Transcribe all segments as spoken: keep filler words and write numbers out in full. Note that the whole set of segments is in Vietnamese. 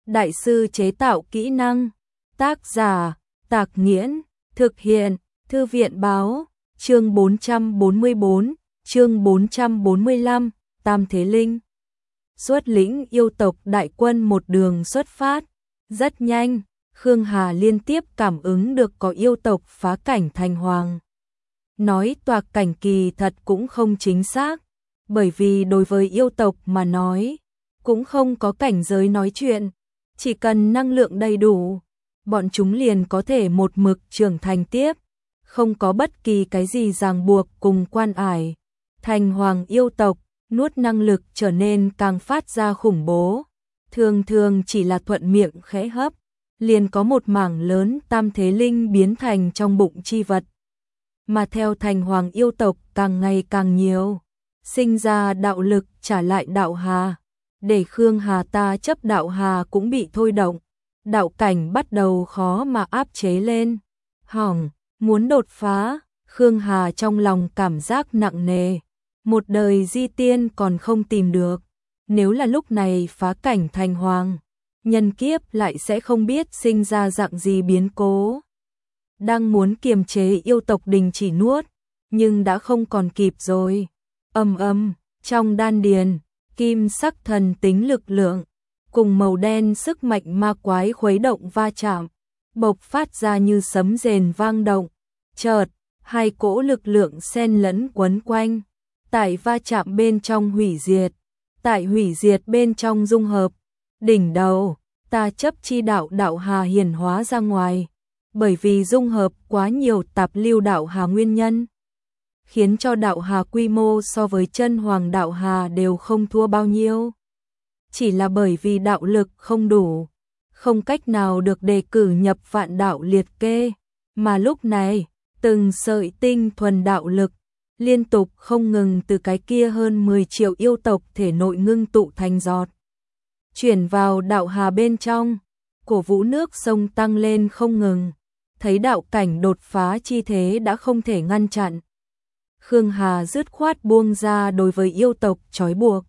đại sư chế tạo kỹ năng. Tác giả, Tạc Nghiễn, thực hiện, Thư viện báo, chương bốn trăm bốn mươi bốn, chương bốn trăm bốn mươi lăm, Tam Thế Linh. Xuất lĩnh yêu tộc đại quân một đường xuất phát, rất nhanh, Khương Hà liên tiếp cảm ứng được có yêu tộc phá cảnh thành hoàng. Nói toạc cảnh kỳ thật cũng không chính xác, bởi vì đối với yêu tộc mà nói, cũng không có cảnh giới nói chuyện, chỉ cần năng lượng đầy đủ, bọn chúng liền có thể một mực trưởng thành tiếp, không có bất kỳ cái gì ràng buộc cùng quan ải. Thành hoàng yêu tộc, nuốt năng lực trở nên càng phát ra khủng bố, thường thường chỉ là thuận miệng khẽ hấp, liền có một mảng lớn tam thế linh biến thành trong bụng chi vật. Mà theo thành hoàng yêu tộc càng ngày càng nhiều, sinh ra đạo lực trả lại đạo hà, để Khương Hà ta chấp đạo hà cũng bị thôi động, đạo cảnh bắt đầu khó mà áp chế lên. Hỏng, muốn đột phá, Khương Hà trong lòng cảm giác nặng nề, một đời di tiên còn không tìm được, nếu là lúc này phá cảnh thành hoàng, nhân kiếp lại sẽ không biết sinh ra dạng gì biến cố. Đang muốn kiềm chế yêu tộc đình chỉ nuốt, nhưng đã không còn kịp rồi. Ầm ầm, trong đan điền, kim sắc thần tính lực lượng cùng màu đen sức mạnh ma quái khuấy động va chạm, bộc phát ra như sấm rền vang động. Chợt, hai cỗ lực lượng xen lẫn quấn quanh, tại va chạm bên trong hủy diệt, tại hủy diệt bên trong dung hợp. Đỉnh đầu, ta chấp chi đạo đạo hà hiển hóa ra ngoài, bởi vì dung hợp quá nhiều tạp lưu đạo hà nguyên nhân, khiến cho đạo hà quy mô so với chân hoàng đạo hà đều không thua bao nhiêu. Chỉ là bởi vì đạo lực không đủ, không cách nào được đề cử nhập vạn đạo liệt kê, mà lúc này, từng sợi tinh thuần đạo lực, liên tục không ngừng từ cái kia hơn mười triệu yêu tộc thể nội ngưng tụ thành giọt, chuyển vào đạo hà bên trong, cổ vũ nước sông tăng lên không ngừng, thấy đạo cảnh đột phá chi thế đã không thể ngăn chặn. Khương Hà dứt khoát buông ra đối với yêu tộc trói buộc,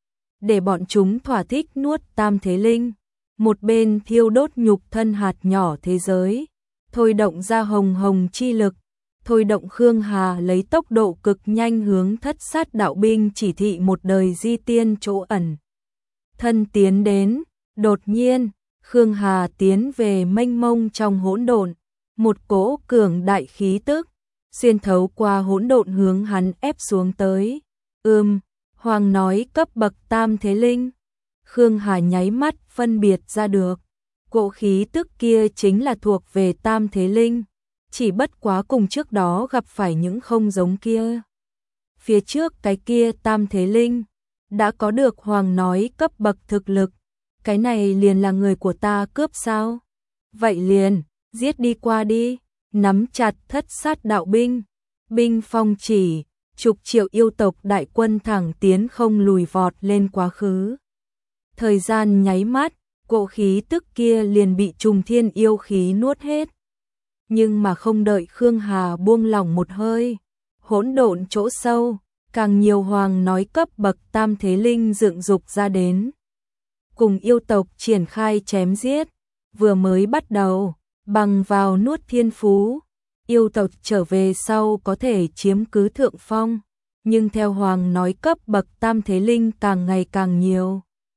để bọn chúng thỏa thích nuốt tam thế linh, một bên thiêu đốt nhục thân hạt nhỏ thế giới, thôi động ra hồng hồng chi lực, thôi động Khương Hà lấy tốc độ cực nhanh hướng thất sát đạo binh chỉ thị một đời di tiên chỗ ẩn. Thân tiến đến, đột nhiên, Khương Hà tiến về mênh mông trong hỗn độn, một cỗ cường đại khí tức xuyên thấu qua hỗn độn hướng hắn ép xuống tới. Ừm, Hoàng nói cấp bậc tam thế linh. Khương Hà nháy mắt phân biệt ra được, cỗ khí tức kia chính là thuộc về tam thế linh, chỉ bất quá cùng trước đó gặp phải những không giống kia. Phía trước cái kia tam thế linh đã có được Hoàng nói cấp bậc thực lực, cái này liền là người của ta cướp sao? Vậy liền, giết đi qua đi, nắm chặt thất sát đạo binh, binh phong chỉ, chục triệu yêu tộc đại quân thẳng tiến không lùi vọt lên quá khứ. Thời gian nháy mắt, cỗ khí tức kia liền bị trùng thiên yêu khí nuốt hết. Nhưng mà không đợi Khương Hà buông lỏng một hơi, hỗn độn chỗ sâu, càng nhiều Hoàng nói cấp bậc tam thế linh dựng dục ra đến, cùng yêu tộc triển khai chém giết. Vừa mới bắt đầu, bằng vào nuốt thiên phú, yêu tộc trở về sau có thể chiếm cứ thượng phong, nhưng theo Hoàng nói cấp bậc tam thế linh càng ngày càng nhiều,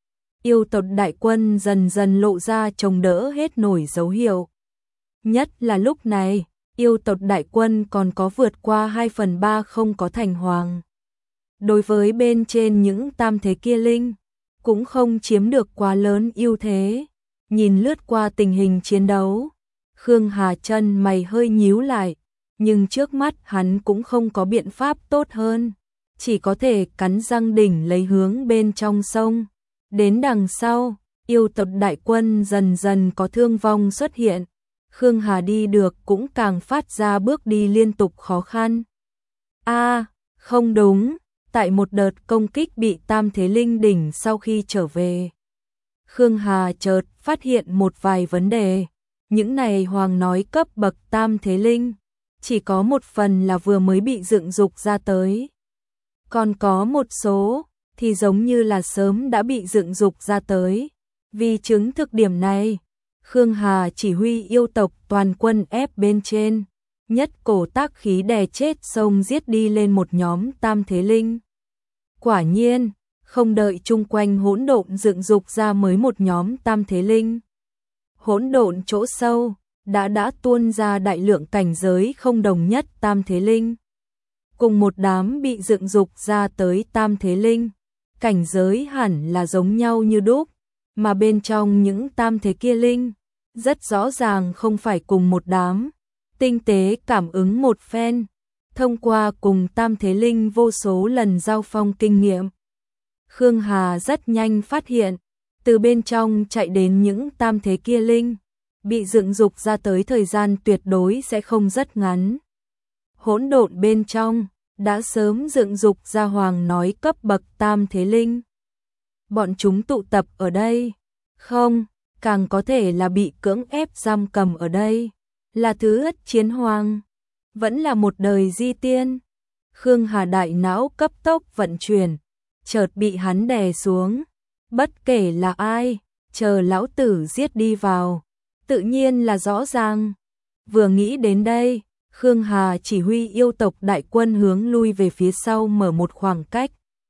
yêu tộc đại quân dần dần lộ ra chống đỡ hết nổi dấu hiệu. Nhất là lúc này, yêu tộc đại quân còn có vượt qua hai phần ba không có thành hoàng. Đối với bên trên những tam thế kia linh, cũng không chiếm được quá lớn ưu thế. Nhìn lướt qua tình hình chiến đấu, Khương Hà chân mày hơi nhíu lại, nhưng trước mắt hắn cũng không có biện pháp tốt hơn, chỉ có thể cắn răng đỉnh lấy hướng bên trong sông. Đến đằng sau, yêu tộc đại quân dần dần có thương vong xuất hiện, Khương Hà đi được cũng càng phát ra bước đi liên tục khó khăn. A, à, không đúng, tại một đợt công kích bị tam thế linh đỉnh sau khi trở về, Khương Hà chợt phát hiện một vài vấn đề. Những này Hoàng nói cấp bậc tam thế linh, chỉ có một phần là vừa mới bị dựng dục ra tới, còn có một số thì giống như là sớm đã bị dựng dục ra tới, Vì chứng thực điểm này, Khương Hà chỉ huy yêu tộc toàn quân ép bên trên, nhất cổ tác khí đè chết xông giết đi lên một nhóm tam thế linh. Quả nhiên, không đợi chung quanh hỗn độn dựng dục ra mới một nhóm tam thế linh. Hỗn độn chỗ sâu, đã đã tuôn ra đại lượng cảnh giới không đồng nhất tam thế linh. Cùng một đám bị dựng dục ra tới tam thế linh, cảnh giới hẳn là giống nhau như đúc, mà bên trong những tam thế kia linh, rất rõ ràng không phải cùng một đám. Tinh tế cảm ứng một phen, thông qua cùng tam thế linh vô số lần giao phong kinh nghiệm, Khương Hà rất nhanh phát hiện, từ bên trong chạy đến những tam thế kia linh, bị dựng dục ra tới thời gian tuyệt đối sẽ không rất ngắn. Hỗn độn bên trong, đã sớm dựng dục ra hoàng nói cấp bậc tam thế linh. Bọn chúng tụ tập ở đây, không, càng có thể là bị cưỡng ép giam cầm ở đây, là thứ ất chiến hoàng, vẫn là một đời di tiên. Khương Hà đại não cấp tốc vận chuyển, chợt bị hắn đè xuống, bất kể là ai, chờ lão tử giết đi vào, tự nhiên là rõ ràng. Vừa nghĩ đến đây, Khương Hà chỉ huy yêu tộc đại quân hướng lui về phía sau mở một khoảng cách.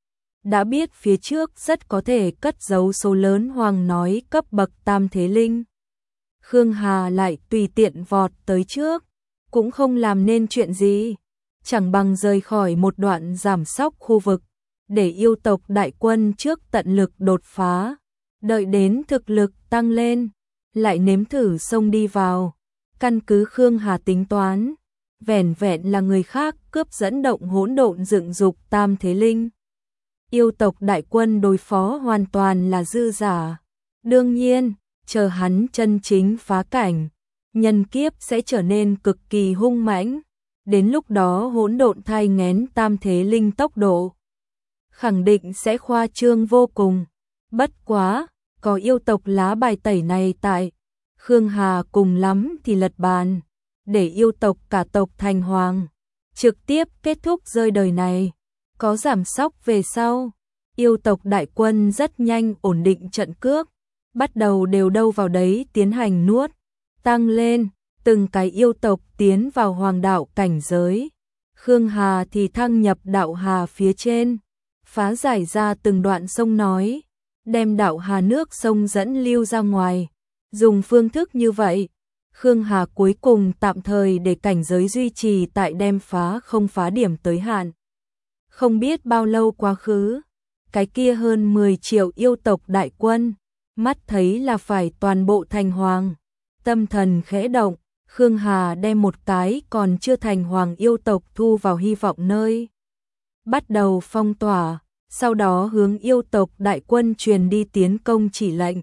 Đã biết phía trước rất có thể cất giấu số lớn hoàng nói cấp bậc tam thế linh. Khương Hà lại tùy tiện vọt tới trước, cũng không làm nên chuyện gì, chẳng bằng rời khỏi một đoạn giảm sóc khu vực, để yêu tộc đại quân trước tận lực đột phá, đợi đến thực lực tăng lên, lại nếm thử xông đi vào. Căn cứ Khương Hà tính toán, vẻn vẹn là người khác cướp dẫn động hỗn độn dựng dục tam thế linh, yêu tộc đại quân đối phó hoàn toàn là dư giả. Đương nhiên, chờ hắn chân chính phá cảnh, nhân kiếp sẽ trở nên cực kỳ hung mãnh, đến lúc đó hỗn độn thai nghén tam thế linh tốc độ khẳng định sẽ khoa trương vô cùng. Bất quá, có yêu tộc lá bài tẩy này tại, Khương Hà cùng lắm thì lật bàn, để yêu tộc cả tộc thành hoàng, trực tiếp kết thúc rơi đời này. Có giảm sóc về sau, yêu tộc đại quân rất nhanh ổn định trận cước, bắt đầu đều đâu vào đấy tiến hành nuốt, tăng lên, từng cái yêu tộc tiến vào hoàng đạo cảnh giới. Khương Hà thì thăng nhập đạo hà phía trên, phá giải ra từng đoạn sông nói, đem đạo hà nước sông dẫn lưu ra ngoài. Dùng phương thức như vậy, Khương Hà cuối cùng tạm thời để cảnh giới duy trì tại đem phá không phá điểm tới hạn. Không biết bao lâu quá khứ, cái kia hơn mười triệu yêu tộc đại quân, mắt thấy là phải toàn bộ thành hoàng. Tâm thần khẽ động, Khương Hà đem một cái còn chưa thành hoàng yêu tộc thu vào hy vọng nơi. Bắt đầu phong tỏa, sau đó hướng yêu tộc đại quân truyền đi tiến công chỉ lệnh.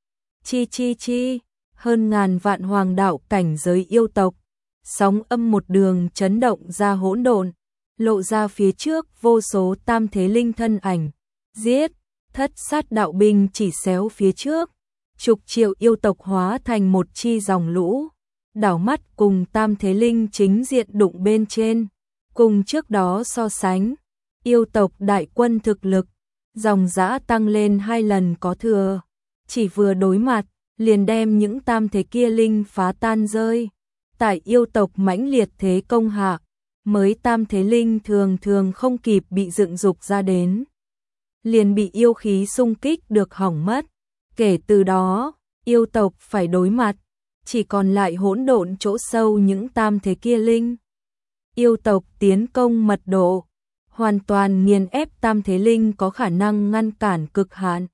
Chi chi chi, hơn ngàn vạn hoàng đạo cảnh giới yêu tộc, sóng âm một đường chấn động ra hỗn độn, lộ ra phía trước vô số tam thế linh thân ảnh, giết, thất sát đạo binh chỉ xéo phía trước, chục triệu yêu tộc hóa thành một chi dòng lũ, đảo mắt cùng tam thế linh chính diện đụng bên trên. Cùng trước đó so sánh, yêu tộc đại quân thực lực, dòng dã tăng lên hai lần có thừa, chỉ vừa đối mặt, liền đem những tam thế kia linh phá tan rơi. Tại yêu tộc mãnh liệt thế công hạ, mới tam thế linh thường thường không kịp bị dựng dục ra đến, liền bị yêu khí xung kích được hỏng mất. Kể từ đó, yêu tộc phải đối mặt, chỉ còn lại hỗn độn chỗ sâu những tam thế kia linh. Yêu tộc tiến công mật độ, hoàn toàn nghiền ép tam thế linh có khả năng ngăn cản cực hạn.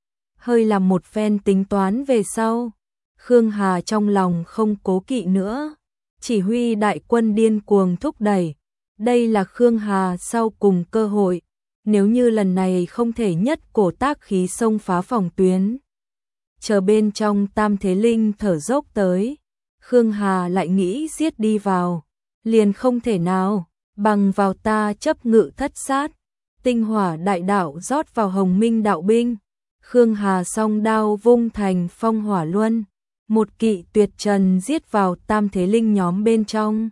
Hơi làm một phen tính toán về sau, Khương Hà trong lòng không cố kỵ nữa, chỉ huy đại quân điên cuồng thúc đẩy. Đây là Khương Hà sau cùng cơ hội, nếu như lần này không thể nhất cổ tác khí xông phá phòng tuyến, chờ bên trong tam thế linh thở dốc tới, Khương Hà lại nghĩ giết đi vào, liền không thể nào, bằng vào ta chấp ngự thất sát, tinh hỏa đại đạo rót vào hồng minh đạo binh. Khương Hà song đao vung thành phong hỏa luân, một kỵ tuyệt trần giết vào tam thế linh nhóm bên trong.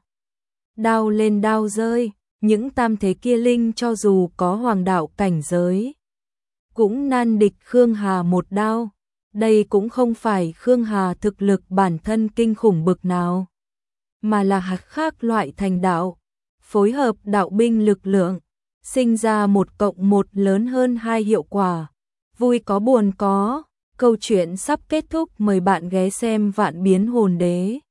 Đao lên đao rơi, những tam thế kia linh cho dù có hoàng đạo cảnh giới, cũng nan địch Khương Hà một đao. Đây cũng không phải Khương Hà thực lực bản thân kinh khủng bực nào, mà là hạt khác loại thành đạo, phối hợp đạo binh lực lượng, sinh ra một cộng một lớn hơn hai hiệu quả. Vui có buồn có, câu chuyện sắp kết thúc, mời bạn ghé xem Vạn Biến Hồn Đế.